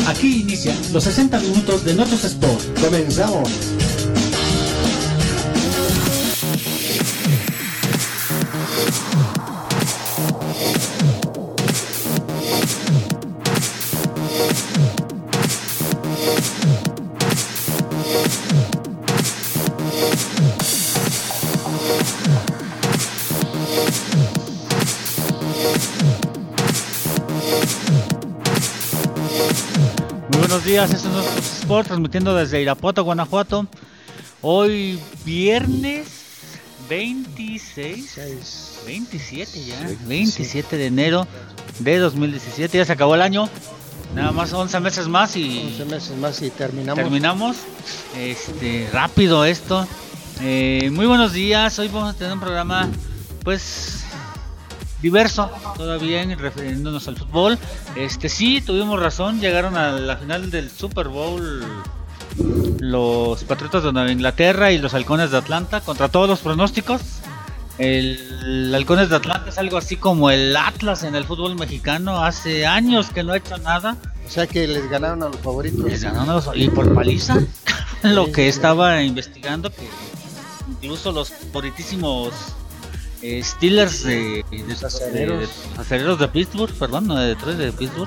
Aquí inician los 60 minutos de Notos Sport. Comenzamos. Buenos días, esto es Notos Sport, transmitiendo desde Irapuato, Guanajuato. Hoy viernes 27 de enero de 2017. Ya se acabó el año, nada más 11 meses más y terminamos. Rápido esto. Muy buenos días, hoy vamos a tener un programa pues diverso, todavía refiriéndonos al fútbol. Sí, tuvimos razón, llegaron a la final del Super Bowl los Patriotas de Nueva Inglaterra y los Halcones de Atlanta, contra todos los pronósticos. El Halcones de Atlanta es algo así como el Atlas en el fútbol mexicano, hace años que no ha hecho nada. O sea que les ganaron a los favoritos. Y por paliza, lo que estaba investigando, que incluso los favoritísimos Steelers de Acereros de Pittsburgh, perdón, no de Detroit, de Pittsburgh,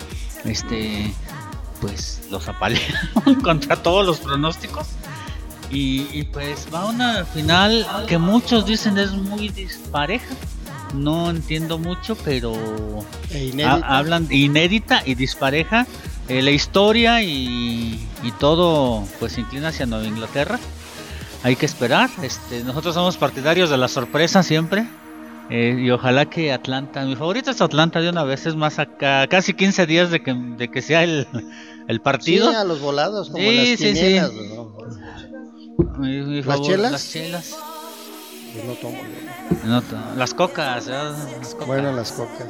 pues los apalearon contra todos los pronósticos y pues va a una final que muchos dicen es muy dispareja. No entiendo mucho, pero hablan inédita y dispareja. La historia y todo pues se inclina hacia Nueva Inglaterra. Hay que esperar. Nosotros somos partidarios de la sorpresa siempre. Y ojalá que Atlanta, mi favorito es Atlanta de una vez, es más acá, casi 15 días de que sea el partido. Sí, a los volados, como sí, las quinielas, sí. ¿no? ¿Las chelas? Las chelas. Pues no tomo. Las cocas, Bueno, las cocas.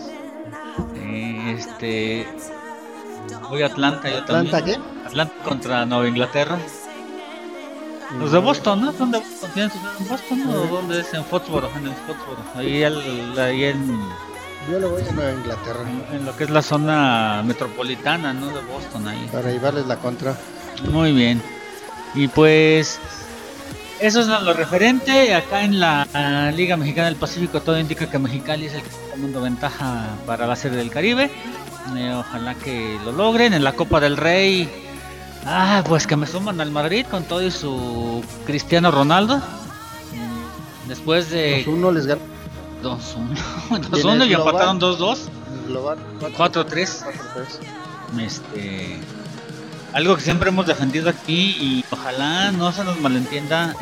Voy a Atlanta, yo ¿Atlanta también. qué? Atlanta contra Nueva Inglaterra. Los de Boston, ¿no? ¿Dónde tienen en Boston o dónde es? En Foxboro, ahí en... Yo le voy a Nueva Inglaterra. En lo que es la zona metropolitana, ¿no? De Boston ahí. Para llevarles la contra. Muy bien. Y pues eso es lo referente. Acá en la Liga Mexicana del Pacífico todo indica que Mexicali es el que está tomando ventaja para la Serie del Caribe. Ojalá que lo logren. En la Copa del Rey, pues que me suman al Madrid con todo y su Cristiano Ronaldo. Después de 2-1 les ganó. 2-1 y empataron 2-2. Global 4-3. Algo que siempre hemos defendido aquí y ojalá no se nos malentienda.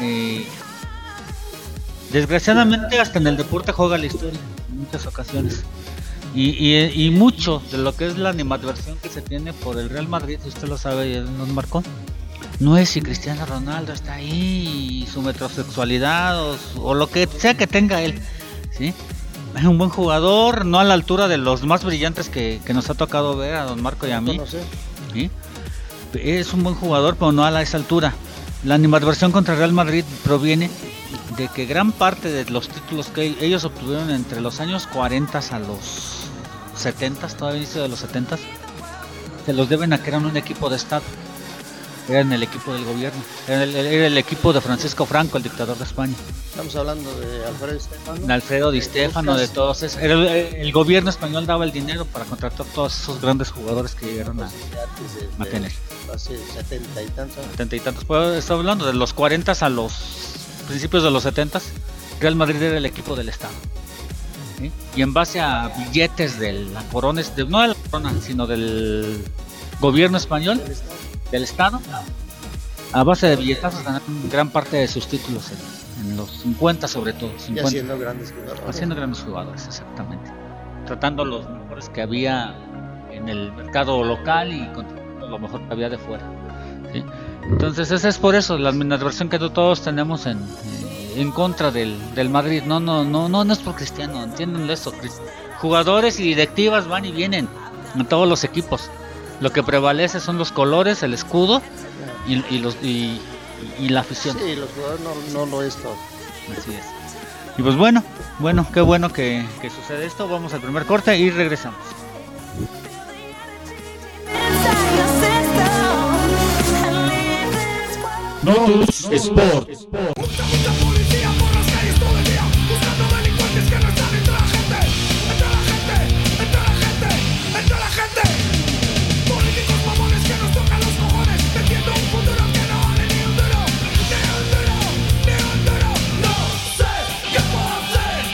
Desgraciadamente hasta en el deporte juega la historia en muchas ocasiones. Y mucho de lo que es la animadversión que se tiene por el Real Madrid, si usted lo sabe y nos marcó, no es si Cristiano Ronaldo está ahí, y su metrosexualidad o lo que sea que tenga él, ¿sí? Es un buen jugador, no a la altura de los más brillantes que nos ha tocado ver a don Marco y a mí, ¿sí? Es un buen jugador, pero no a esa altura. La animadversión contra el Real Madrid proviene de que gran parte de los títulos que ellos obtuvieron entre los años 40 a los 70, todavía inicio de los 70, se los deben a que eran un equipo de Estado. Eran el equipo del gobierno, era el equipo de Francisco Franco, el dictador de España. Estamos hablando de Alfredo Di Stéfano. De Alfredo Di Stéfano, de todos esos. El gobierno español daba el dinero para contratar todos esos grandes jugadores que llegaron a tener. Hace 70 y tantos. 70 y tantos. Pues, estoy hablando de los 40 a los principios de los 70. Real Madrid era el equipo del Estado. ¿Sí? Y en base a billetes de la corona, no de la corona, sino del gobierno español, del Estado, a base de billetazos ganaron gran parte de sus títulos en los 50 sobre todo. 50. Y haciendo grandes jugadores. Haciendo grandes jugadores, exactamente. Tratando los mejores que había en el mercado local y contratando lo mejor que había de fuera. ¿Sí? Entonces esa es por eso la animadversión que todos tenemos en contra del Madrid. No es por Cristiano, entienden eso. Jugadores y directivas van y vienen en todos los equipos. Lo que prevalece son los colores, el escudo y la afición. Sí, los jugadores no lo es todo. Así es. Y pues bueno, qué bueno que sucede esto. Vamos al primer corte y regresamos. Yo sé Notus Sport. Mucha policía por las calles todo el día, buscando delincuentes que no están entre la gente, entre la gente, entre la gente, entre la gente. Políticos mamones que nos tocan los cojones, vendiendo un futuro que no vale ni un duro, ni un duro, ni un duro. No sé qué puedo hacer.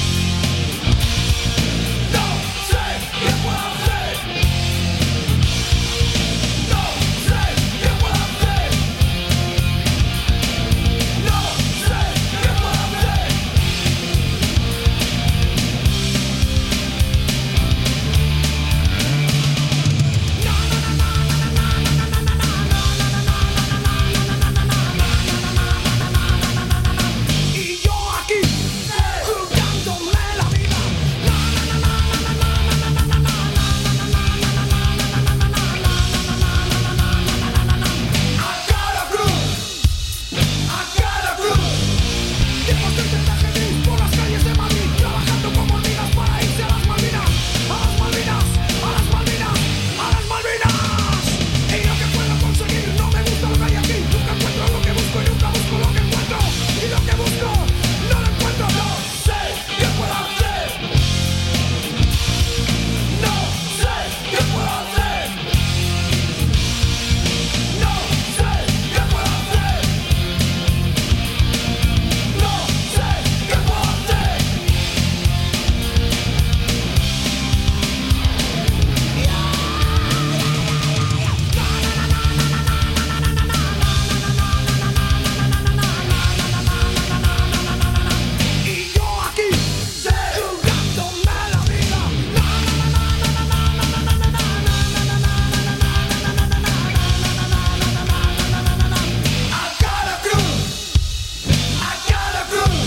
No sé qué puedo hacer. No sé qué puedo hacer. No sé qué puedo hacer. Y yo aquí, jugándome la vida. A cada cruz, a cada cruz. Tipos de chantaje gris por las calles de Madrid, trabajando como hormigas para irse a las Malvinas, a las Malvinas, a las Malvinas, a las Malvinas. Y lo que puedo conseguir no me gusta lo que hay aquí. Nunca encuentro lo que busco y nunca busco lo que encuentro. Y lo que busco no lo encuentro. No sé qué puedo hacer. No sé qué puedo hacer. No sé qué puedo hacer. No sé qué puedo hacer. Y yo aquí, jugándome la vida. A cada cruz, a cada cruz.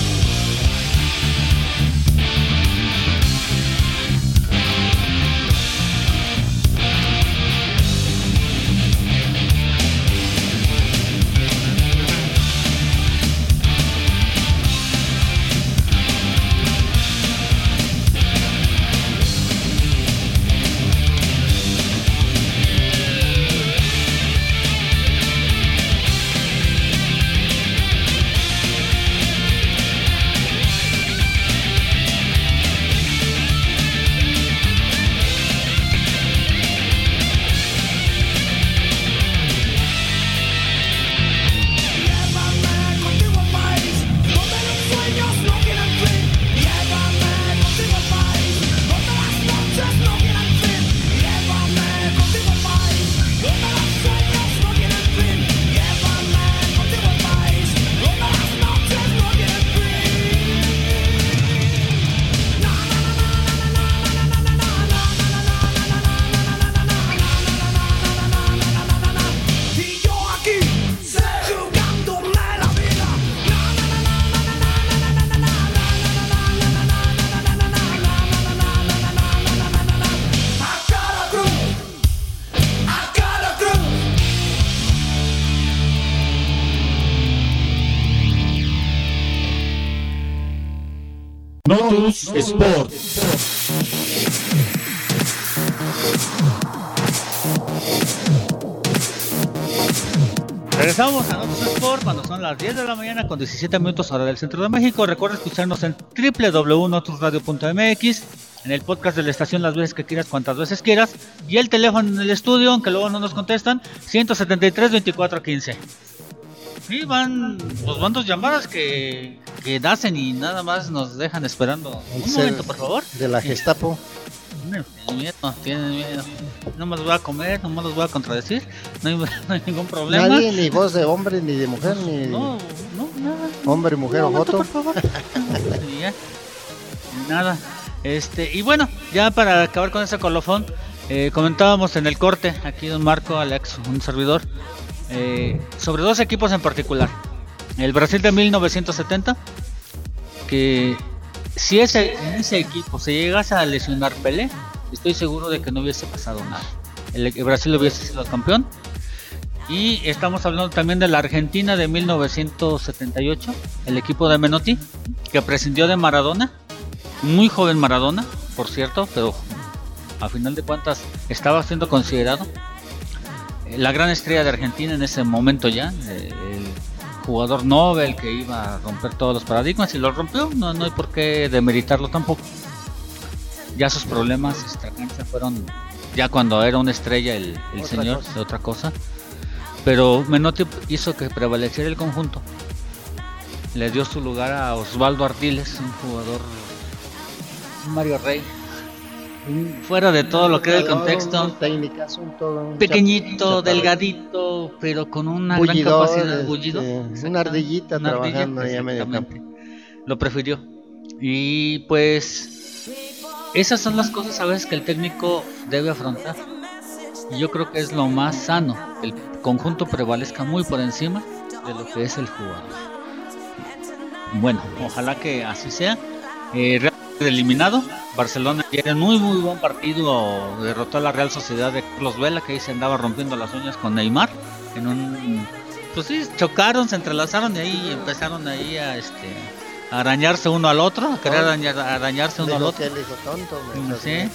Llévame contigo al país donde los sueños no tienen fin. Llévame contigo al país donde las noches no tienen fin. Llévame contigo al país donde los sueños no tienen fin. Llévame contigo al país donde las noches no tienen fin. Y yo aquí, jugándome la vida. A cada cruz, a cada cruz. Notus Sport. Regresamos a Notus Sport cuando son las 10 de la mañana con 17 minutos hora del centro de México. Recuerda escucharnos en www.notusradio.mx, en el podcast de la estación las veces que quieras, cuantas veces quieras, y el teléfono en el estudio, aunque luego no nos contestan, 173-2415. Sí, van 2 llamadas que nacen y nada más nos dejan esperando. Un momento, por favor. De la Gestapo. Tienen miedo. No me los voy a comer, no me los voy a contradecir. No hay ningún problema. Nadie, ni voz de hombre, ni de mujer, ni No, nada. hombre, mujer o momento, joto. por favor. Y ya. Nada. Y bueno, ya para acabar con ese colofón, comentábamos en el corte, aquí don Marco, Alex, un servidor, sobre 2 equipos en particular. El Brasil de 1970, que si en ese equipo se llegase a lesionar Pelé, estoy seguro de que no hubiese pasado nada. El Brasil hubiese sido campeón. Y estamos hablando también de la Argentina de 1978, el equipo de Menotti, que prescindió de Maradona, muy joven Maradona, por cierto, pero a final de cuentas estaba siendo considerado la gran estrella de Argentina en ese momento ya, jugador Nobel que iba a romper todos los paradigmas y lo rompió, no hay por qué demeritarlo tampoco. Ya sus problemas extracancha fueron ya cuando era una estrella el señor, de otra cosa. Pero Menotti hizo que prevaleciera el conjunto. Le dio su lugar a Osvaldo Ardiles, un jugador, Mario Rey, fuera de todo lo que era el contexto, pequeñito, delgadito, pero con una bullidor, gran capacidad de bullido. Una ardillita trabajando ahí a medio campo. Lo prefirió. Y pues esas son las cosas a veces que el técnico debe afrontar. Y yo creo que es lo más sano, el conjunto prevalezca muy por encima de lo que es el jugador. Bueno, ojalá que así sea. Real eliminado. Barcelona ayer en muy buen partido derrotó a la Real Sociedad de Carlos Vela, que ahí se andaba rompiendo las uñas con Neymar. Pues sí, chocaron, se entrelazaron y ahí empezaron ahí a arañarse uno al otro, a querer arañarse uno al otro. Que le hizo tonto, sí,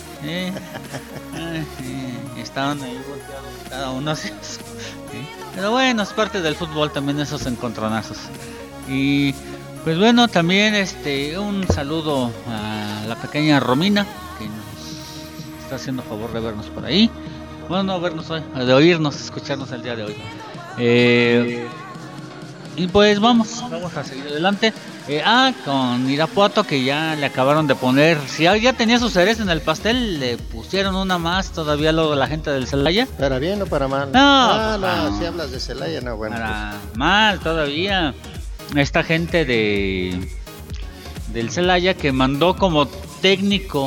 estaban ahí volteados cada uno así. Sí. Pero bueno, es parte del fútbol también esos encontronazos. Y pues bueno, también un saludo a la pequeña Romina, que nos está haciendo favor de vernos por ahí. Bueno, no vernos hoy, de oírnos, escucharnos el día de hoy. Y pues vamos a seguir adelante. Con Irapuato, que ya le acabaron de poner, si ya tenía su cereza en el pastel, le pusieron una más todavía luego la gente del Celaya. ¿Para bien o para mal? No, si hablas de Celaya, no, bueno. Para mal todavía. Esta gente del Celaya que mandó como técnico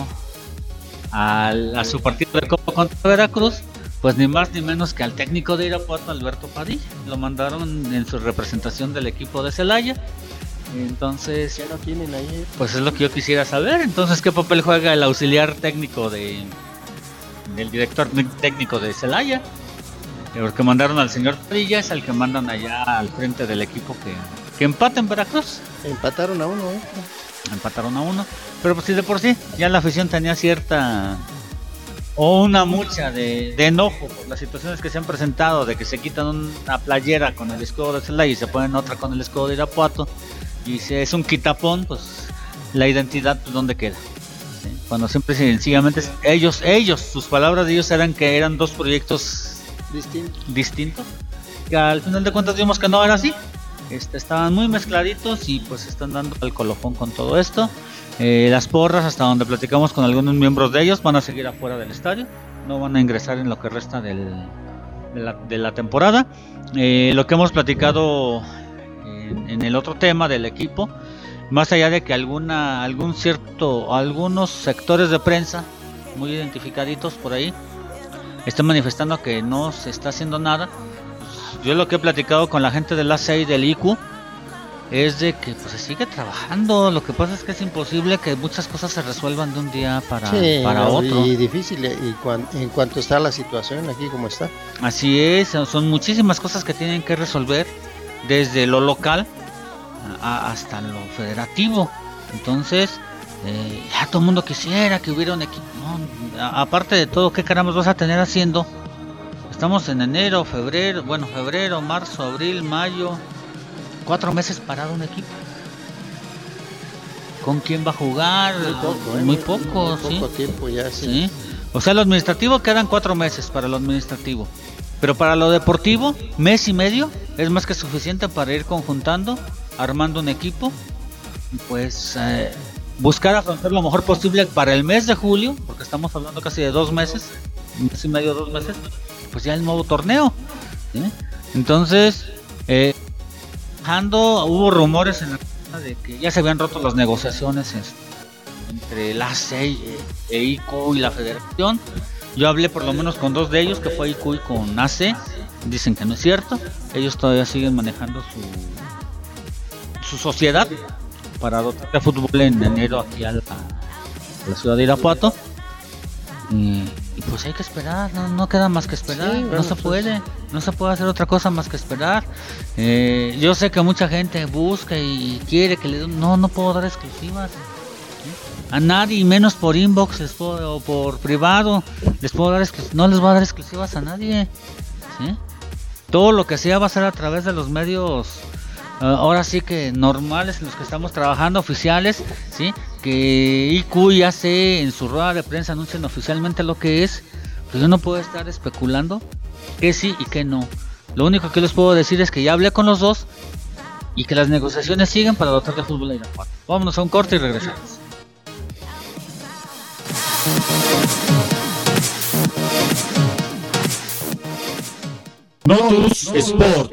a su partido de Copa contra Veracruz, pues ni más ni menos que al técnico de Irapuato, Alberto Padilla. Lo mandaron en su representación del equipo de Celaya. Entonces, ¿qué no tienen ahí? Pues es lo que yo quisiera saber. Entonces, ¿qué papel juega el auxiliar técnico del director técnico de Celaya? Porque mandaron al señor Padilla, es al que mandan allá al frente del equipo que empata en Veracruz. Empataron a uno, Empataron a uno. Pero pues sí, de por sí, ya la afición tenía cierta o una mucha de enojo por las situaciones que se han presentado, de que se quitan una playera con el escudo de Celaya y se ponen otra con el escudo de Irapuato, y si es un quitapón, pues la identidad, pues, ¿dónde queda? ¿Sí? Cuando siempre sencillamente ellos, sus palabras de ellos eran que eran dos proyectos distintos, que al final de cuentas vimos que no era así. Estaban muy mezcladitos y pues están dando al colofón con todo esto. Las porras, hasta donde platicamos con algunos miembros de ellos, van a seguir afuera del estadio, no van a ingresar en lo que resta de la temporada. Lo que hemos platicado en el otro tema del equipo, más allá de que algunos sectores de prensa muy identificaditos por ahí están manifestando que no se está haciendo nada, pues yo lo que he platicado con la gente del AC y del IQ es de que pues se sigue trabajando. Lo que pasa es que es imposible que muchas cosas se resuelvan de un día para otro. Y difícil, en cuanto está la situación aquí como está. Así es, son muchísimas cosas que tienen que resolver, desde lo local hasta lo federativo. Entonces, ya todo el mundo quisiera que hubiera un equipo. No, aparte de todo, ¿qué caramba vas a tener haciendo? Estamos en enero, febrero, marzo, abril, mayo. 4 meses parado un equipo. ¿Con quién va a jugar? Muy poco, ¿sí? Poco tiempo ya, sí. O sea, lo administrativo quedan 4 meses para lo administrativo. Pero para lo deportivo, mes y medio es más que suficiente para ir conjuntando, armando un equipo. Y pues buscar afrontar lo mejor posible para el mes de julio, porque estamos hablando casi de 2 meses, un mes y medio, 2 meses, pues ya el nuevo torneo, ¿sí? Entonces, hubo rumores en la de que ya se habían roto las negociaciones entre la AC e IQ y la federación. Yo hablé por lo menos con 2 de ellos, que fue IQ y con AC. Dicen que no es cierto. Ellos todavía siguen manejando su sociedad para dotar de fútbol en enero aquí a la ciudad de Irapuato. Y pues hay que esperar, no queda más que esperar. Sí, bueno, no se puede hacer otra cosa más que esperar. Yo sé que mucha gente busca y quiere que le den. No puedo dar exclusivas, ¿sí? A nadie, menos por inbox o por privado les puedo dar no les voy a dar exclusivas a nadie, ¿sí? Todo lo que sea va a ser a través de los medios ahora sí que normales, los que estamos trabajando, oficiales, ¿sí? Que IQ y AC en su rueda de prensa anuncian oficialmente lo que es, pues yo no puedo estar especulando que sí y que no. Lo único que les puedo decir es que ya hablé con los dos y que las negociaciones siguen para dotar de fútbol a Irapuato. Vámonos a un corte y regresamos. Notus Sport.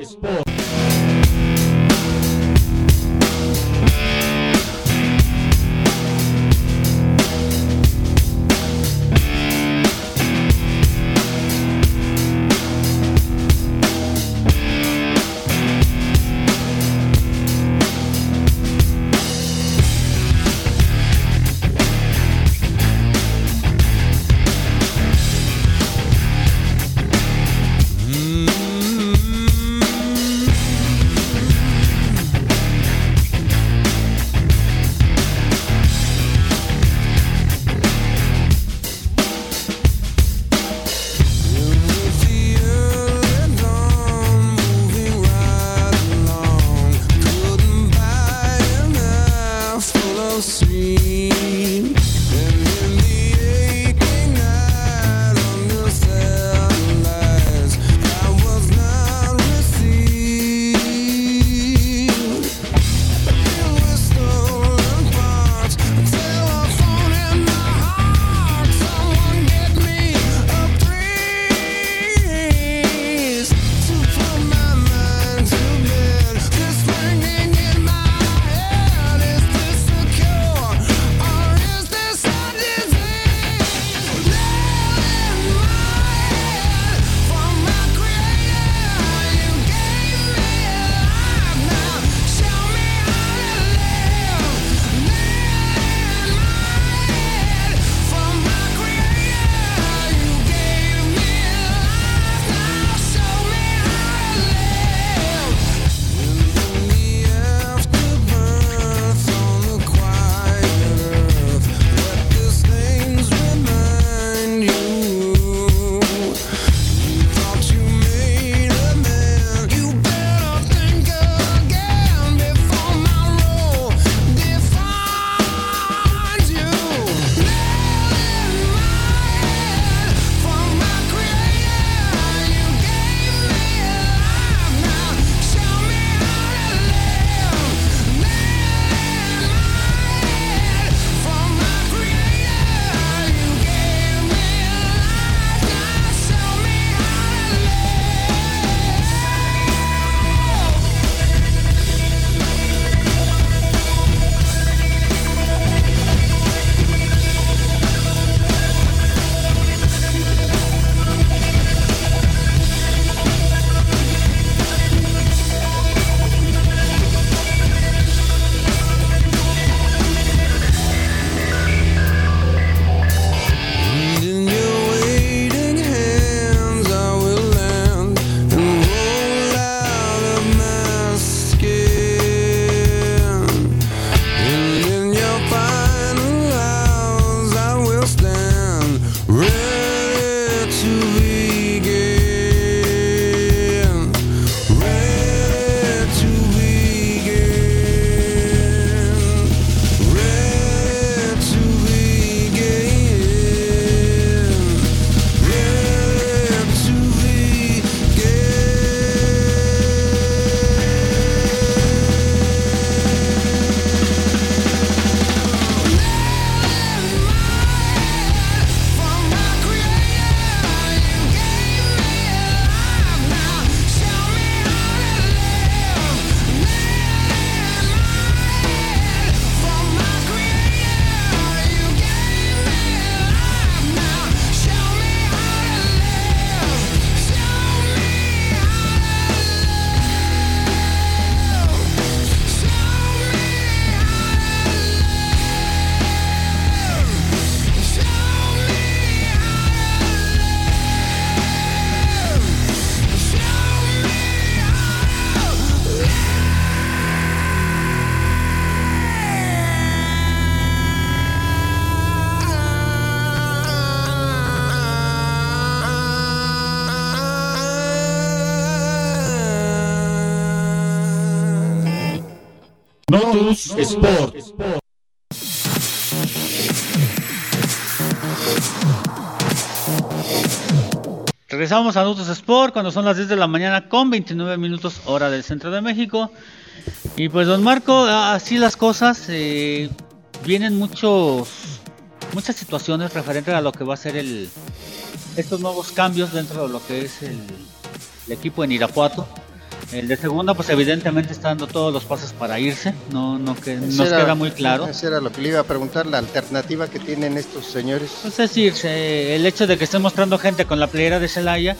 Notus Sport. Regresamos a Notus Sport cuando son las 10 de la mañana con 29 minutos hora del centro de México. Y pues don Marco, así las cosas, vienen muchas situaciones referentes a lo que va a ser estos nuevos cambios dentro de lo que es el equipo en Irapuato. El de segunda pues evidentemente está dando todos los pasos para irse, nos queda muy claro. Eso era lo que le iba a preguntar, la alternativa que tienen estos señores. Pues es irse, el hecho de que estén mostrando gente con la playera de Celaya,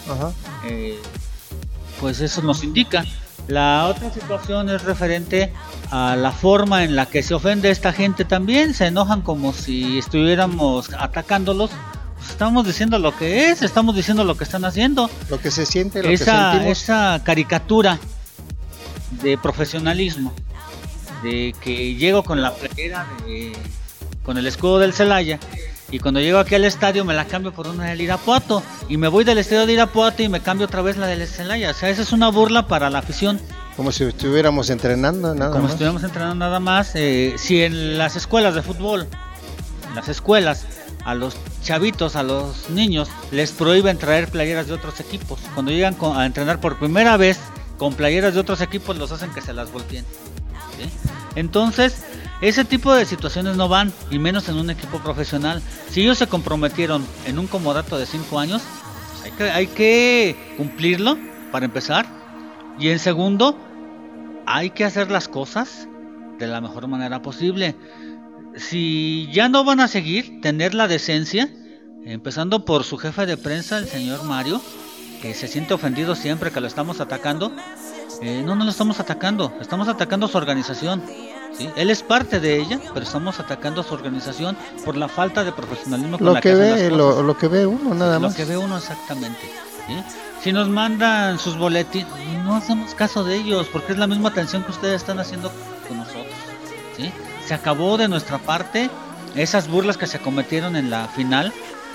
pues eso nos indica. La otra situación es referente a la forma en la que se ofende esta gente también, se enojan como si estuviéramos atacándolos. Pues estamos diciendo lo que es, estamos diciendo lo que están haciendo. Lo que se siente, lo que sentimos. Esa caricatura de profesionalismo, de que llego con la playera, con el escudo del Celaya, y cuando llego aquí al estadio me la cambio por una del Irapuato, y me voy del estadio de Irapuato y me cambio otra vez la del Celaya. O sea, esa es una burla para la afición. Como si estuviéramos entrenando nada más. Como si estuviéramos entrenando nada más. Si en las escuelas de fútbol, en las escuelas, a los chavitos, a los niños, les prohíben traer playeras de otros equipos. Cuando llegan a entrenar por primera vez con playeras de otros equipos, los hacen que se las volteen, ¿sí? Entonces, ese tipo de situaciones no van, y menos en un equipo profesional. Si ellos se comprometieron en un comodato de 5 años, pues hay que cumplirlo, para empezar. Y en segundo, hay que hacer las cosas de la mejor manera posible. Si ya no van a seguir, tener la decencia, empezando por su jefe de prensa, el señor Mario, que se siente ofendido siempre que lo estamos atacando. No lo estamos atacando a su organización, ¿sí? Él es parte de ella, pero estamos atacando a su organización por la falta de profesionalismo con la que hacen las cosas. Lo que ve uno, nada más. Lo que ve uno exactamente, ¿sí? Si nos mandan sus boletines, no hacemos caso de ellos, porque es la misma atención que ustedes están haciendo con nosotros, ¿sí? Se acabó de nuestra parte esas burlas que se cometieron en la final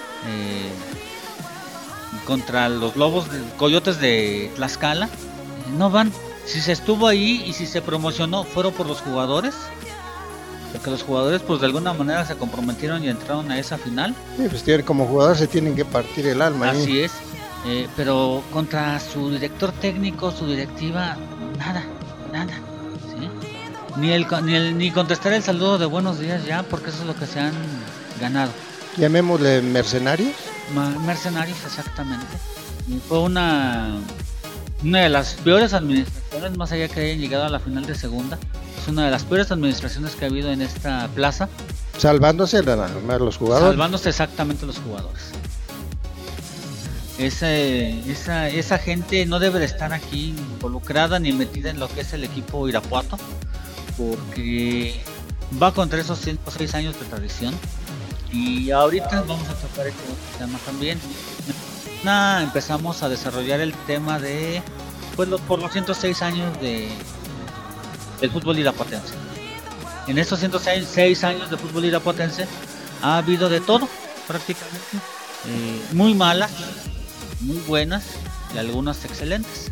contra los coyotes de Tlaxcala. No van. Si se estuvo ahí y si se promocionó, fueron por los jugadores, porque los jugadores pues de alguna manera se comprometieron y entraron a esa final. Sí, pues como jugador se tienen que partir el alma. Así es. Pero contra su director técnico, su directiva, nada, ¿sí? Ni contestar el saludo de buenos días ya, porque eso es lo que se han ganado. Llamémosle mercenarios. Mercenarios, exactamente. Y fue una de las peores administraciones, más allá que hayan llegado a la final de segunda. Es una de las peores administraciones que ha habido en esta plaza. Salvándose los jugadores. Salvándose exactamente los jugadores. Esa gente no debe de estar aquí involucrada ni metida en lo que es el equipo Irapuato, porque va contra esos 106 años de tradición. Y ahorita vamos a tocar este tema también. Empezamos a desarrollar el tema de por los 106 años del fútbol irapuatense. En estos 106 años de fútbol irapuatense ha habido de todo prácticamente, muy malas, muy buenas y algunas excelentes.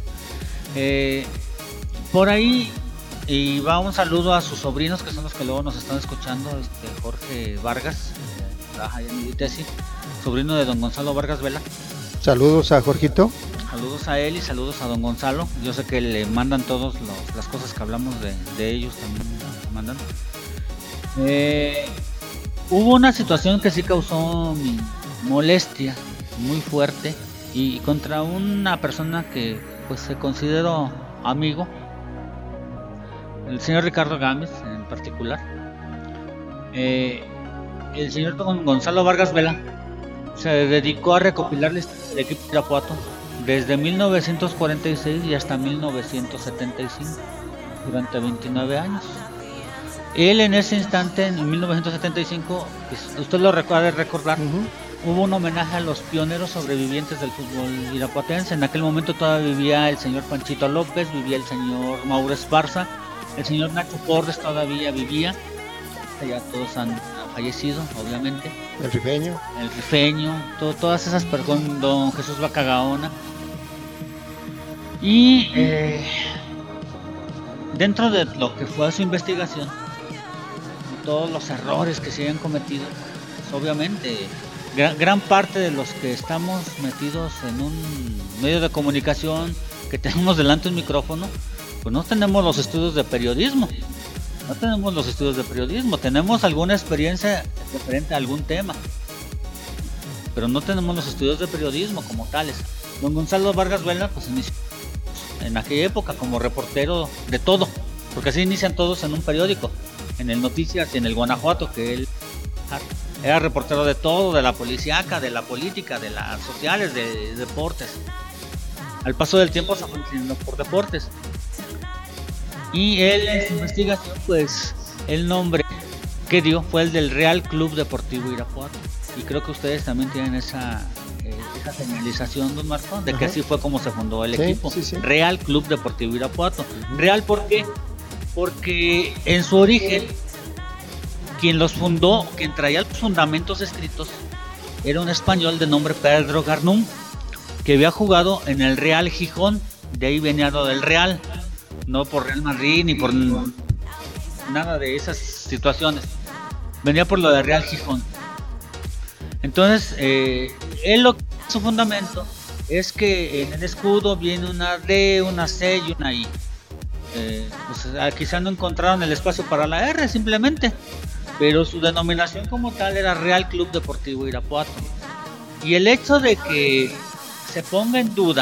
Por ahí, y va un saludo a sus sobrinos, que son los que luego nos están escuchando, Jorge Vargas, trabaja en Uditesi, sobrino de don Gonzalo Vargas Vela. Saludos a Jorgito. Saludos a él y saludos a don Gonzalo. Yo sé que le mandan todas las cosas que hablamos de ellos, también mandan. Hubo una situación que sí causó mi molestia muy fuerte, y contra una persona que pues se consideró amigo, el señor Ricardo Gámez en particular. El señor don Gonzalo Vargas Vela se dedicó a recopilar el equipo de Irapuato desde 1946 y hasta 1975, durante 29 años. Él en ese instante, en 1975, usted lo recuerda recordar, hubo un homenaje a los pioneros sobrevivientes del fútbol irapuatense. En aquel momento todavía vivía el señor Panchito López, vivía el señor Mauro Esparza, el señor Nacho Porres todavía vivía, ya todos han fallecido, obviamente. El Rifeño, todas esas personas, don Jesús Bacagaona. Y dentro de lo que fue su investigación, todos los errores que se hayan cometido, pues obviamente gran parte de los que estamos metidos en un medio de comunicación, que tenemos delante un micrófono, pues no tenemos los estudios de periodismo. Tenemos alguna experiencia referente a algún tema, pero no tenemos los estudios de periodismo como tales. Don Gonzalo Vargas Vela pues inició en aquella época como reportero de todo, porque así inician todos en un periódico, en el Noticias y en el Guanajuato, que él era reportero de todo, de la policíaca, de la política, de las sociales, de deportes. Al paso del tiempo se fue inclinando por deportes. Y él en su investigación, pues el nombre que dio fue el del Real Club Deportivo Irapuato. Y creo que ustedes también tienen esa señalización, don Marco, de que así fue como se fundó el equipo. Sí. Real Club Deportivo Irapuato. Real, ¿por qué? Porque en su origen, quien los fundó, quien traía los fundamentos escritos, era un español de nombre Pedro Garnum, que había jugado en el Real Gijón. De ahí venía lo del Real, no por Real Madrid ni por nada de esas situaciones, venía por lo de Real Gijón. Entonces él, su fundamento es que en el escudo viene una D, una C y una I. Pues quizá no encontraron el espacio para la R simplemente, pero su denominación como tal era Real Club Deportivo Irapuato. Y el hecho de que se ponga en duda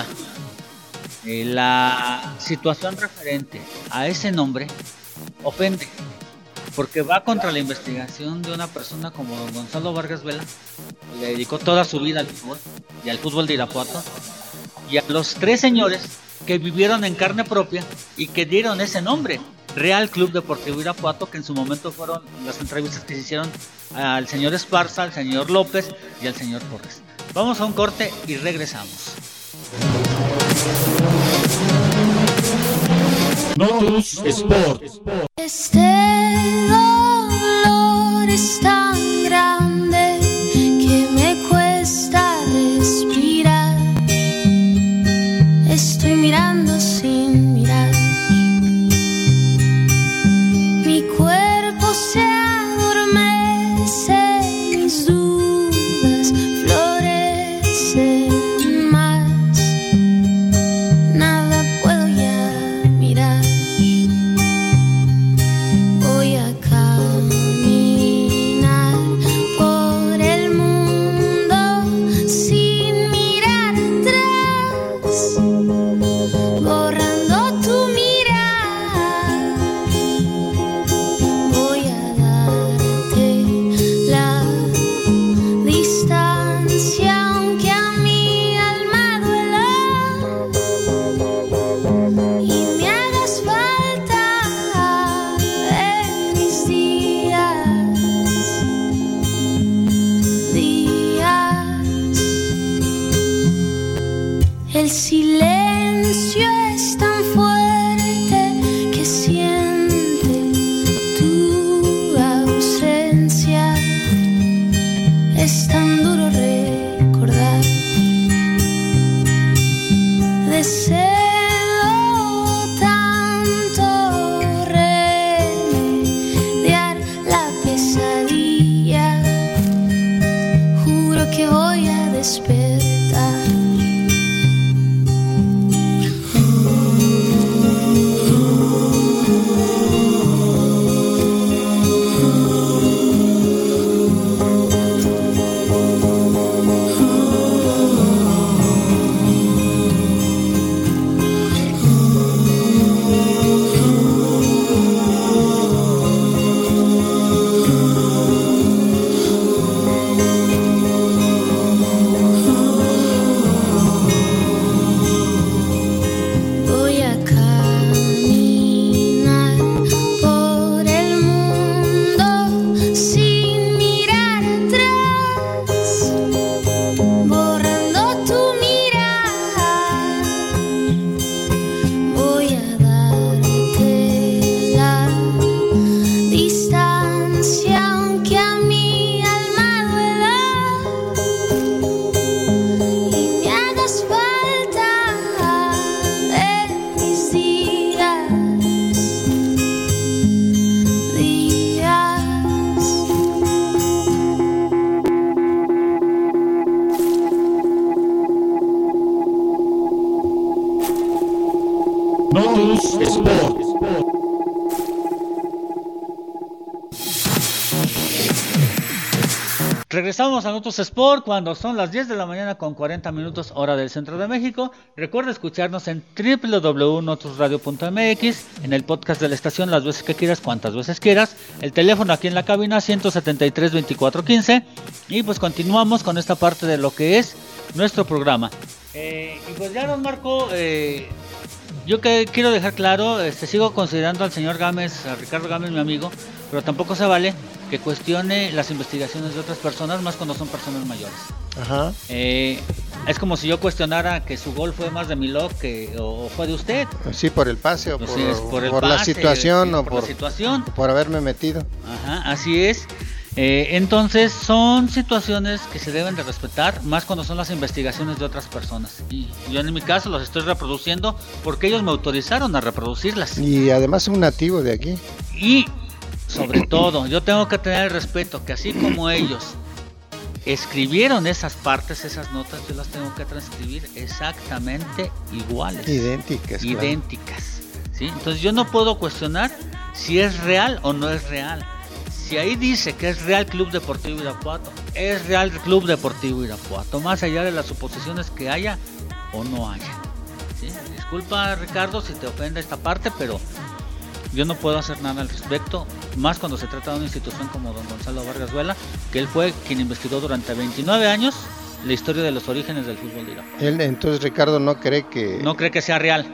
la situación referente a ese nombre ofende, porque va contra la investigación de una persona como don Gonzalo Vargas Vela, que le dedicó toda su vida al fútbol y al fútbol de Irapuato, y a los 3 señores que vivieron en carne propia y que dieron ese nombre, Real Club Deportivo Irapuato, que en su momento fueron las entrevistas que se hicieron al señor Esparza, al señor López y al señor Torres. Vamos a un corte y regresamos. Notus Sport. Este dolor es tan grande que me cuesta respirar. Estoy mirando sin mirar. Mi cuerpo se adormece, mis dudas florecen más. Nada puedo ya mirar. Voy a caminar por el mundo sin mirar atrás, borrando tu mirar. Voy a darte la distancia, aunque a mi alma duela y me hagas falta en mis días. El silencio es tan fuerte que siente tu ausencia. Es tan duro recordar. Deseo tanto remediar la pesadilla. Juro que voy a despertar. Notus Sport. Regresamos a Notus Sport cuando son las 10 de la mañana con 40 minutos hora del centro de México. Recuerda escucharnos en www.notusradio.mx, en el podcast de la estación las veces que quieras, cuantas veces quieras. El teléfono aquí en la cabina 173-2415. Y pues continuamos con esta parte de lo que es nuestro programa. Y pues ya don Marco, yo que quiero dejar claro, sigo considerando al señor Gámez, a Ricardo Gámez mi amigo, pero tampoco se vale que cuestione las investigaciones de otras personas, más cuando son personas mayores. Ajá. Es como si yo cuestionara que su gol fue más de Milok o fue de usted. Sí, por el pase o Pues por, sí, es por el por la pase, situación sí, o por la situación. por haberme metido. Ajá, así es. Entonces son situaciones que se deben de respetar, más cuando son las investigaciones de otras personas. Y yo en mi caso los estoy reproduciendo porque ellos me autorizaron a reproducirlas. Y además un nativo de aquí. Y sobre todo, yo tengo que tener el respeto que así como ellos escribieron esas partes, esas notas, yo las tengo que transcribir exactamente iguales. Idénticas. claro. Idénticas. ¿Sí? Entonces yo no puedo cuestionar si es real o no es real. Si ahí dice que es Real Club Deportivo Irapuato, es Real Club Deportivo Irapuato, más allá de las suposiciones que haya o no haya. ¿Sí? Disculpa Ricardo si te ofende esta parte, pero yo no puedo hacer nada al respecto, más cuando se trata de una institución como don Gonzalo Vargas Duela, que él fue quien investigó durante 29 años la historia de los orígenes del fútbol de Irapuato. Él, entonces Ricardo no cree que... No cree que sea real,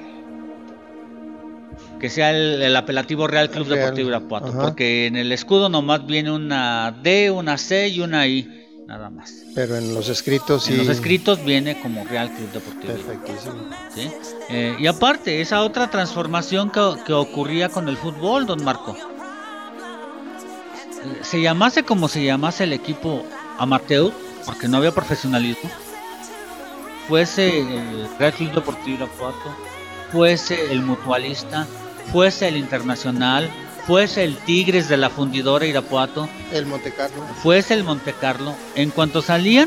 que sea el apelativo Real Club Real. Deportivo Irapuato, Ajá. porque en el escudo nomás viene una D, una C y una I, nada más. Pero en los escritos sí... En los escritos viene como Real Club Deportivo Irapuato. Perfectísimo. ¿Sí? Y aparte, esa otra transformación que ocurría con el fútbol, don Marco. Se llamase como se llamase el equipo amateur, porque no había profesionalismo, fuese el Real Club Deportivo Irapuato, fuese el Mutualista, fuese el Internacional, fuese el Tigres de la Fundidora Irapuato, El Montecarlo. fuese el Montecarlo, en cuanto salían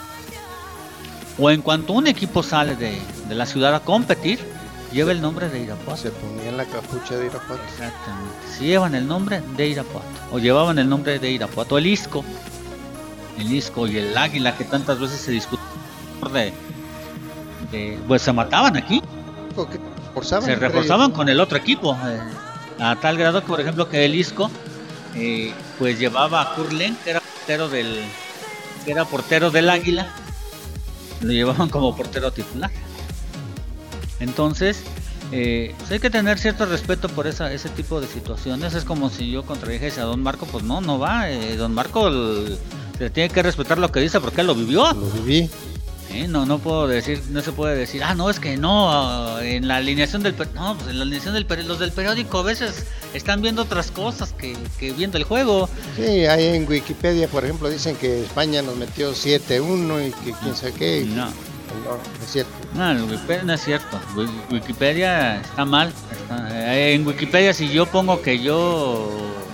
o en cuanto un equipo sale de la ciudad a competir, lleva el nombre de Irapuato. Se ponía en la capucha de Irapuato. Exactamente, si llevan el nombre de Irapuato o llevaban el nombre de Irapuato, el Isco y el Águila que tantas veces se discutió pues se mataban aquí, O que reforzaban se entre reforzaban ellos. con el otro equipo, a tal grado que por ejemplo que el Isco pues llevaba a Kurlen, que era portero del Águila, lo llevaban como portero titular. Entonces pues hay que tener cierto respeto por ese tipo de situaciones. Es como si yo contradijese a don Marco, pues no va, don Marco se tiene que respetar lo que dice porque él lo vivió. Lo viví. No puedo decir, no se puede decir, no, es que no, en la alineación del pues en la alineación los del periódico a veces están viendo otras cosas que viendo el juego. Sí, ahí en Wikipedia, por ejemplo, dicen que España nos metió 7-1 y que quién sabe qué. No, No, es cierto. no, en Wikipedia no es cierto. Wikipedia está mal. En Wikipedia si yo pongo que yo...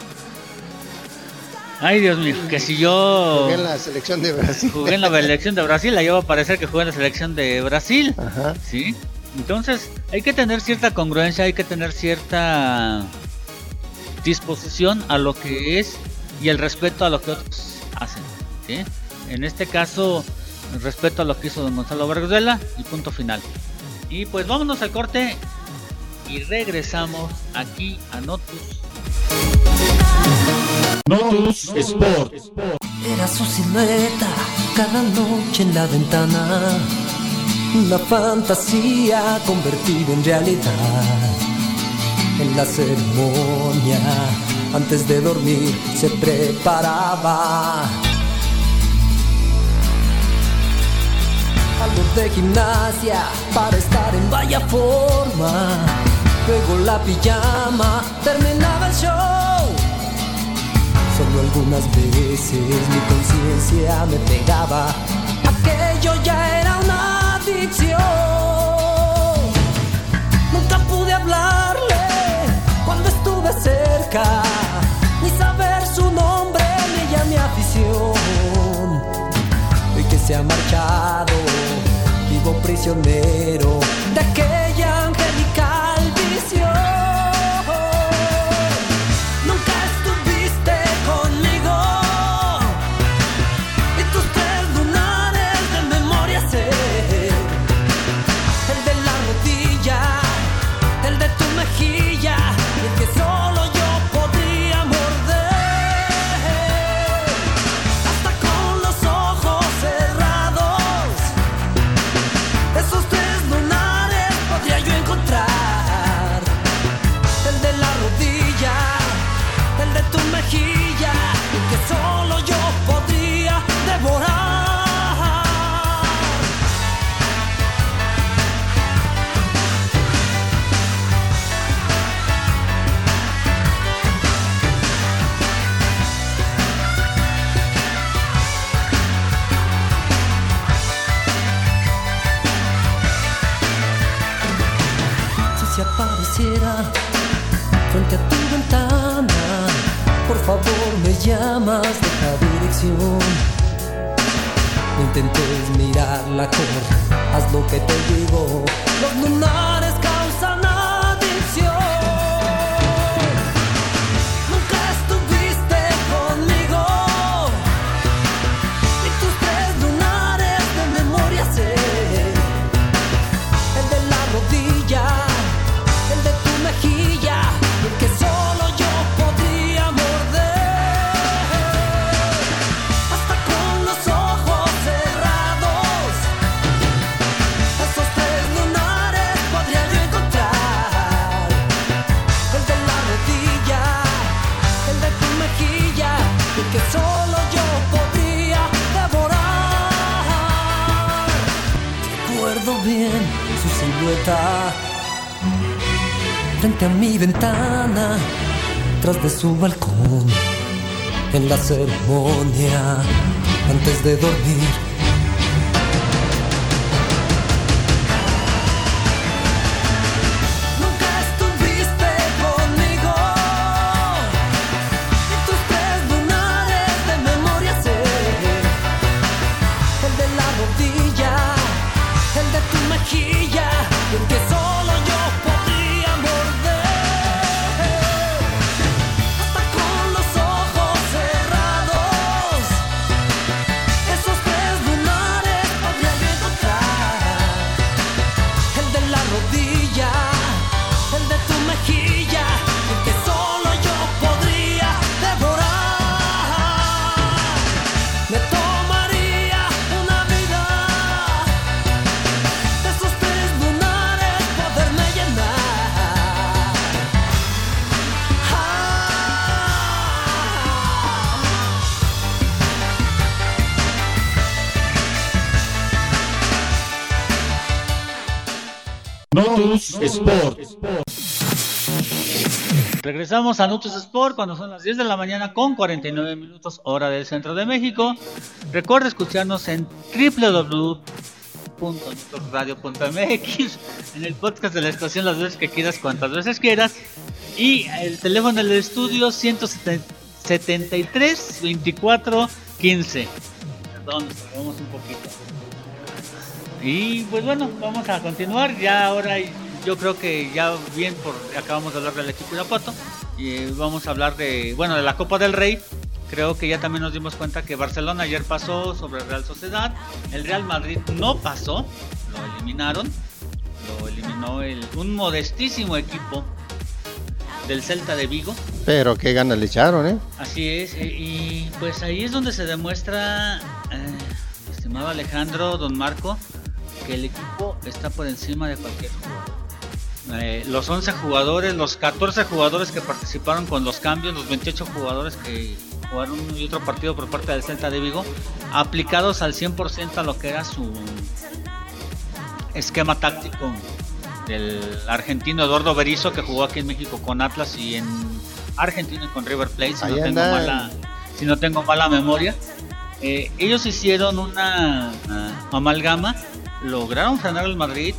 Ay, Dios mío, que si yo Jugué en la selección de Brasil. jugué en la selección de Brasil, ahí va a parecer que jugué en la selección de Brasil. Ajá. ¿Sí? Entonces hay que tener cierta congruencia, hay que tener cierta disposición a lo que es y el respeto a lo que otros hacen. ¿Sí? En este caso, el respeto a lo que hizo don Gonzalo Vargas Duela y punto final. Y pues vámonos al corte y regresamos aquí a Notus. Notus Sport. Era su silueta cada noche en la ventana, una fantasía convertida en realidad. En la ceremonia, antes de dormir, se preparaba algo de gimnasia para estar en vaya forma. Luego la pijama, terminaba el show. Solo algunas veces mi conciencia me pegaba. Aquello ya era una adicción. Nunca pude hablarle cuando estuve cerca, ni saber su nombre ni ella mi afición. Hoy que se ha marchado, vivo prisionero de aquella angelical vida. quisiera frente a tu ventana. Por favor me llamas, deja dirección. No intentes mirar la cor, haz lo que te digo. Los lunares causan adicción. Nunca estuviste conmigo y tus 3 lunares de memoria sé. El de la rodilla, el de tu mejilla, el que solo yo podría morder. Hasta con los ojos cerrados, esos 3 lunares podría yo encontrar. El de la rodilla, el de tu mejilla, el que solo yo podría devorar. Recuerdo bien su silueta frente a mi ventana, tras de su balcón, en la ceremonia, antes de dormir. Nunca estuviste conmigo y tus 3 lunares de memoria sé. El de la rodilla, el de tu mejilla, el que solo yo podría morder. Hasta con los ojos cerrados, esos 3 lunares podría yo encontrar. El de la rodilla, el de tu mejilla, el que solo yo podría devorar. Me tomaría una vida de esos 3 lunares poderme llenar. Notus Sport. Regresamos a Notus Sport cuando son las 10 de la mañana con 49 minutos hora del centro de México. Recuerda escucharnos en www.notusradio.mx, en el podcast de la estación las veces que quieras, cuantas veces quieras. Y el teléfono del estudio 173 24 15. Perdón, nos tardamos un poquito. Y pues bueno, vamos a continuar. Ya ahora yo creo que ya bien acabamos de hablar del equipo Irapuato y vamos a hablar de la Copa del Rey. Creo que ya también nos dimos cuenta que Barcelona ayer pasó sobre el Real Sociedad. El Real Madrid no pasó, lo eliminaron. Lo eliminó un modestísimo equipo del Celta de Vigo. Pero qué ganas le echaron, ¿eh? Así es, y pues ahí es donde se demuestra, estimado Alejandro, don Marco, que el equipo está por encima de cualquier jugador. Los 11 jugadores, los 14 jugadores que participaron con los cambios, los 28 jugadores que jugaron uno y otro partido por parte del Celta de Vigo, aplicados al 100% a lo que era su esquema táctico del argentino Eduardo Berizzo, que jugó aquí en México con Atlas y en Argentina con River Plate, si no tengo mala memoria. Ellos hicieron una amalgama, lograron frenar al Madrid.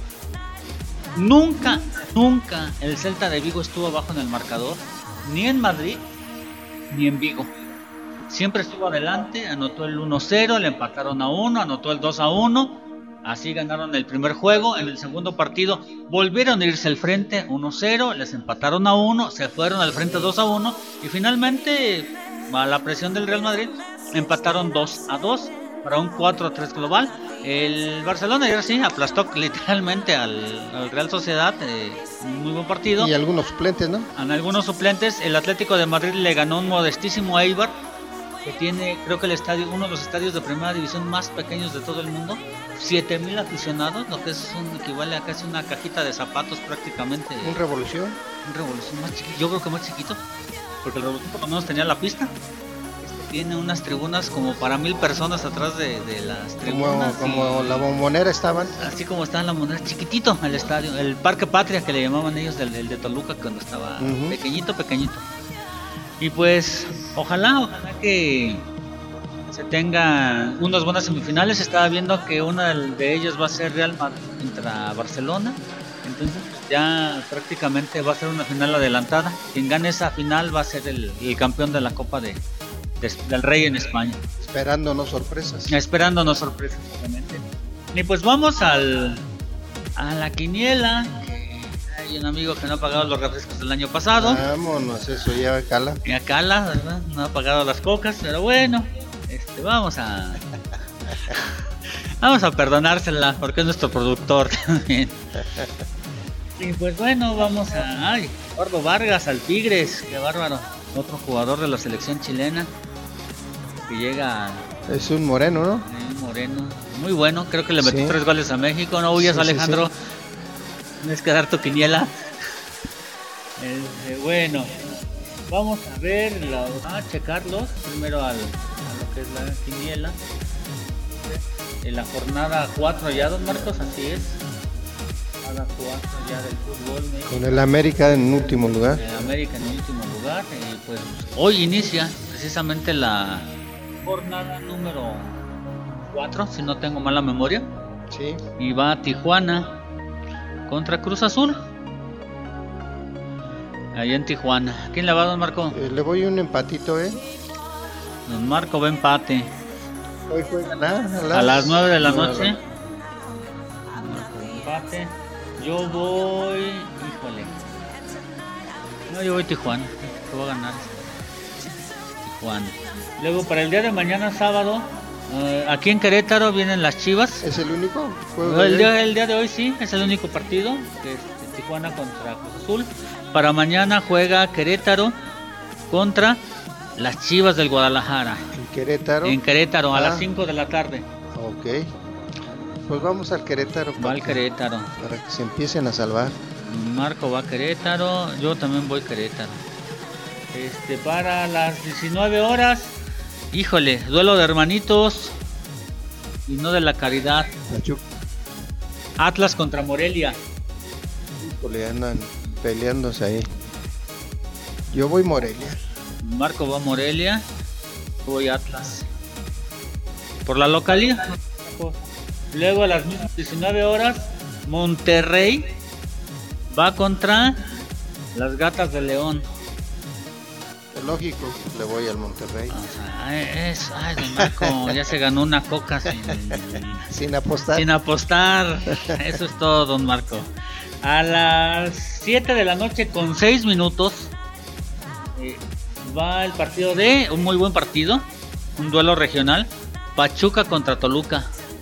Nunca el Celta de Vigo estuvo abajo en el marcador, ni en Madrid ni en Vigo. Siempre estuvo adelante, anotó el 1-0, le empataron a 1, anotó el 2-1. Así ganaron el primer juego. En el segundo partido volvieron a irse al frente 1-0, les empataron a 1, se fueron al frente 2-1 y finalmente, a la presión del Real Madrid, empataron 2-2 para un 4-3 global. El Barcelona ya sí aplastó literalmente al Real Sociedad, un muy buen partido. Y algunos suplentes, ¿no? En algunos suplentes. El Atlético de Madrid le ganó un modestísimo Eibar, que tiene, creo que el estadio, uno de los estadios de primera división más pequeños de todo el mundo, 7,000 aficionados, lo que equivale a casi una cajita de zapatos prácticamente. ¿Un Revolución más chiquito, yo creo que más chiquito, porque el Revolución por lo menos tenía la pista. Tiene unas tribunas como para 1,000 personas atrás de las tribunas. Como la Bombonera estaban. Así como estaba la Bombonera, chiquitito el estadio, el Parque Patria que le llamaban ellos, el de Toluca, cuando estaba pequeñito. Y pues, ojalá que se tenga unas buenas semifinales. Estaba viendo que una de ellas va a ser Real Madrid contra Barcelona. Entonces ya prácticamente va a ser una final adelantada. Quien gane esa final va a ser el campeón de la Copa del Rey en España. Esperándonos sorpresas. Esperándonos sorpresas, obviamente. Y pues vamos a la quiniela. Hay un amigo que no ha pagado los refrescos del año pasado. Vámonos, eso ya cala. Ya cala, ¿verdad? No ha pagado las cocas, pero bueno, vamos a perdonársela porque es nuestro productor también. Y pues bueno, vamos a Eduardo Vargas al Tigres, qué bárbaro. Otro jugador de la selección chilena que llega. Es un moreno, ¿no? Un moreno, muy bueno, creo que le metió 3 goles a México. No huyas, Alejandro. Tienes que dar tu quiniela. Bueno, vamos a ver, a checarlos primero a lo que es la quiniela. En la jornada 4 ya, don Marcos, así es. Jornada 4 ya del fútbol México. Con el América en último lugar. El América en último lugar. Y pues hoy inicia precisamente la jornada número 4, si no tengo mala memoria. Sí. Y va Tijuana contra Cruz Azul. Ahí en Tijuana. ¿Quién le va, don Marco? Le voy un empatito, Don Marco va empate. Hoy juegan a las 9 de la noche. Empate. Yo voy. Híjole. No, yo voy Tijuana. Que va a ganar. Tijuana. Luego para el día de mañana, sábado. Aquí en Querétaro vienen las Chivas. ¿Es el único juego? El día de hoy sí, es el único partido. Tijuana contra Cruz Azul. Para mañana juega Querétaro contra las Chivas del Guadalajara. ¿En Querétaro? En Querétaro, a las 5 de la tarde. Ok. Pues vamos al Querétaro. Va al Querétaro. Para que se empiecen a salvar. Marco va a Querétaro, yo también voy a Querétaro. Para las 19 horas, híjole, duelo de hermanitos y no de la caridad. Atlas contra Morelia. Híjole, andan peleándose ahí. Yo voy Morelia. Marco va a Morelia, voy a Atlas. Por la localidad. Luego a las mismas 19 horas, Monterrey va contra las Gatas de León. Lógico, le voy al Monterrey. Don Marco, ya se ganó una coca sin apostar. Sin apostar. Eso es todo, don Marco. A las 7 de la noche con 6 minutos va el partido de un muy buen partido, un duelo regional, Pachuca contra Toluca.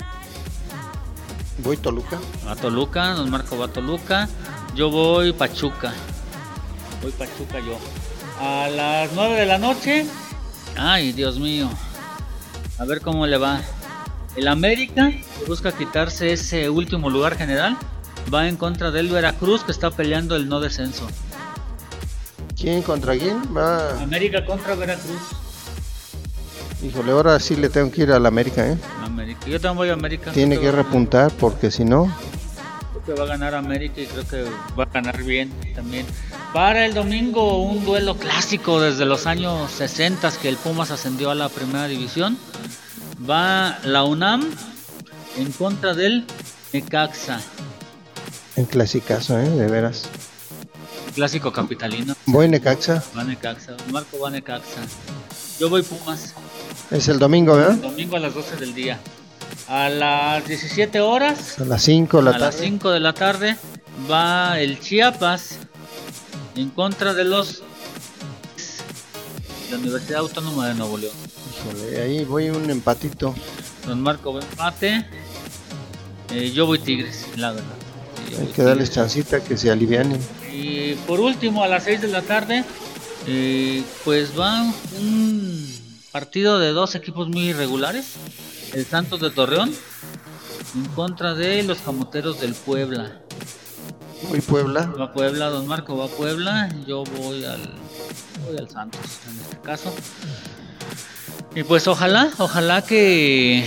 Voy Toluca. A Toluca, don Marco va a Toluca. Yo voy Pachuca. Voy Pachuca yo. A las 9 de la noche. Ay, Dios mío. A ver cómo le va. El América busca quitarse ese último lugar general. Va en contra del Veracruz, que está peleando el no descenso. ¿Quién contra quién? Va América contra Veracruz. Híjole, ahora sí le tengo que ir al América, América. Yo también voy a América. Tiene que repuntar porque si no... Creo que va a ganar América y creo que va a ganar bien también. Para el domingo, un duelo clásico desde los años 60 que el Pumas ascendió a la primera división. Va la UNAM en contra del Necaxa. En clasicazo, de veras. Clásico capitalino. Voy Necaxa. Va Necaxa. Marco va Necaxa. Yo voy Pumas. Es el domingo, ¿verdad? El domingo a las 12 del día. A las 17 horas. A las 5 de la tarde. A las 5 de la tarde va el Chiapas en contra de la Universidad Autónoma de Nuevo León. Híjole, ahí voy un empatito. Don Marco va empate. Yo voy Tigres, la verdad. Hay que darles chancita que se alivianen. Y por último, a las 6 de la tarde, pues va un partido de dos equipos muy irregulares. El Santos de Torreón en contra de los Camoteros del Puebla. Voy Puebla. Va Puebla, don Marco va a Puebla. Yo voy al Santos en este caso. Y pues ojalá que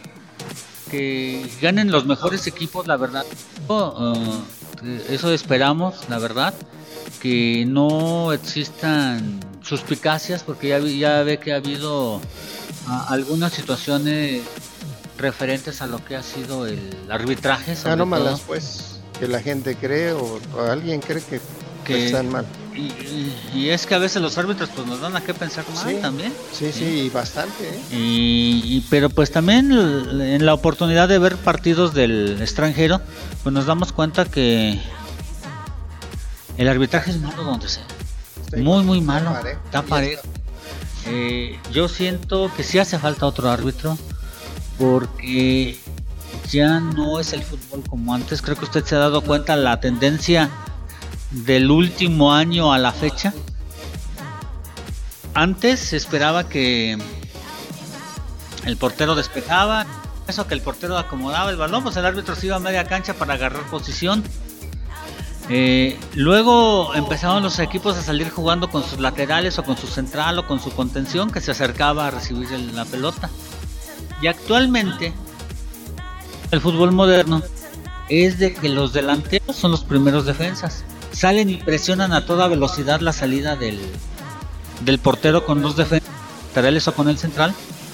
ganen los mejores equipos, la verdad. Eso esperamos, la verdad. Que no existan suspicacias, porque ya ve que ha habido algunas situaciones referentes a lo que ha sido el arbitraje. sobre Anómalas, todo. pues, que la gente cree o alguien cree que están mal. Y es que a veces los árbitros pues nos dan a qué pensar mal Sí, también. Sí, y bastante, ¿eh? Pero pues también en la oportunidad de ver partidos del extranjero, pues nos damos cuenta que el arbitraje es malo donde sea. Muy malo. Está parejo. Yo siento que sí hace falta otro árbitro, porque ya no es el fútbol como antes. Creo que usted se ha dado cuenta la tendencia del último año a la fecha. Antes se esperaba que el portero despejaba, eso, que el portero acomodaba el balón, pues el árbitro se iba a media cancha para agarrar posición. Luego empezaron los equipos a salir jugando con sus laterales o con su central o con su contención, que se acercaba a recibir la pelota. Y actualmente el fútbol moderno es de que los delanteros son los primeros defensas. Salen y presionan a toda velocidad la salida del portero con los defensas, laterales o con el central.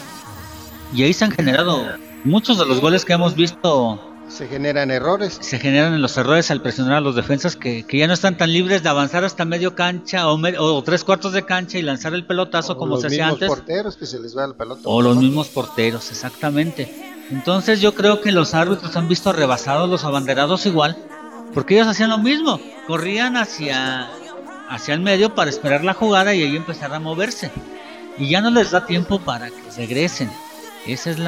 Y ahí se han generado muchos de los goles que hemos visto. Se generan errores. Se generan los errores al presionar a los defensas que ya no están tan libres de avanzar hasta medio cancha o 3/4 de cancha y lanzar el pelotazo como se hacía antes. Los mismos porteros que se les va la pelota. O los mismos porteros, exactamente. Entonces yo creo que los árbitros han visto rebasados los abanderados igual, porque ellos hacían lo mismo, corrían hacia el medio para esperar la jugada y ahí empezar a moverse. Y ya no les da tiempo para que regresen. Esa es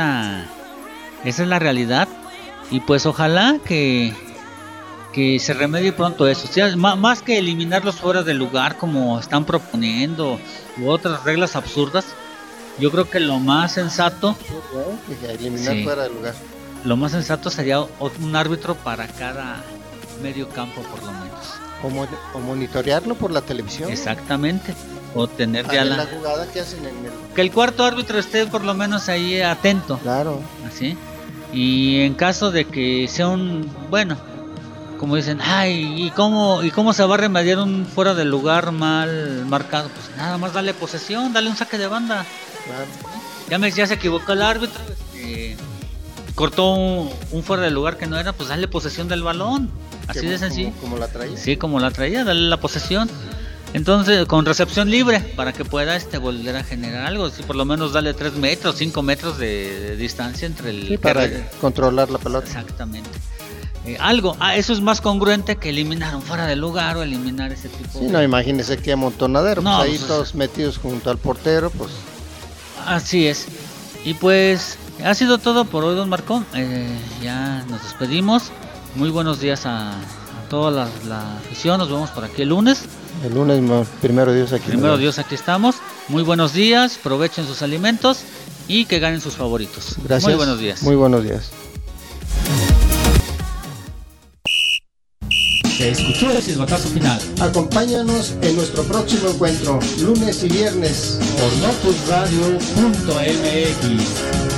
la realidad. Y pues ojalá que se remedie pronto eso. O sea, más que eliminarlos fuera del lugar como están proponiendo u otras reglas absurdas, yo creo que lo más sensato, eliminar fuera del lugar. Lo más sensato sería un árbitro para cada medio campo por lo menos. O monitorearlo por la televisión. Exactamente. O tener ya la jugada que hacen que el cuarto árbitro esté por lo menos ahí atento. Claro. Así. Y en caso de que sea como dicen, ¿y cómo se va a remediar un fuera del lugar mal marcado? Pues nada más dale posesión, dale un saque de banda. Claro. Ya se equivocó el árbitro, cortó un fuera del lugar que no era, pues dale posesión del balón. Así de sencillo. Como la traía. Sí, como la traía, dale la posesión. Entonces, con recepción libre, para que pueda volver a generar algo. Si por lo menos dale 3 metros, 5 metros de distancia entre el... Sí, para controlar la pelota. Exactamente. Eso es más congruente que eliminar un fuera de lugar o eliminar ese tipo de... no, imagínese qué amontonadero. No, pues ahí todos metidos junto al portero, pues... Así es. Y pues, ha sido todo por hoy, don Marcón. Ya nos despedimos. Muy buenos días a toda la afición. Nos vemos por aquí el lunes. El lunes, primero Dios aquí. Primero Dios, aquí estamos. Muy buenos días, provechen sus alimentos y que ganen sus favoritos. Gracias. Muy buenos días. Muy buenos días. Se escuchó el silbatazo final. Acompáñanos en nuestro próximo encuentro, lunes y viernes, por notusradio.mx.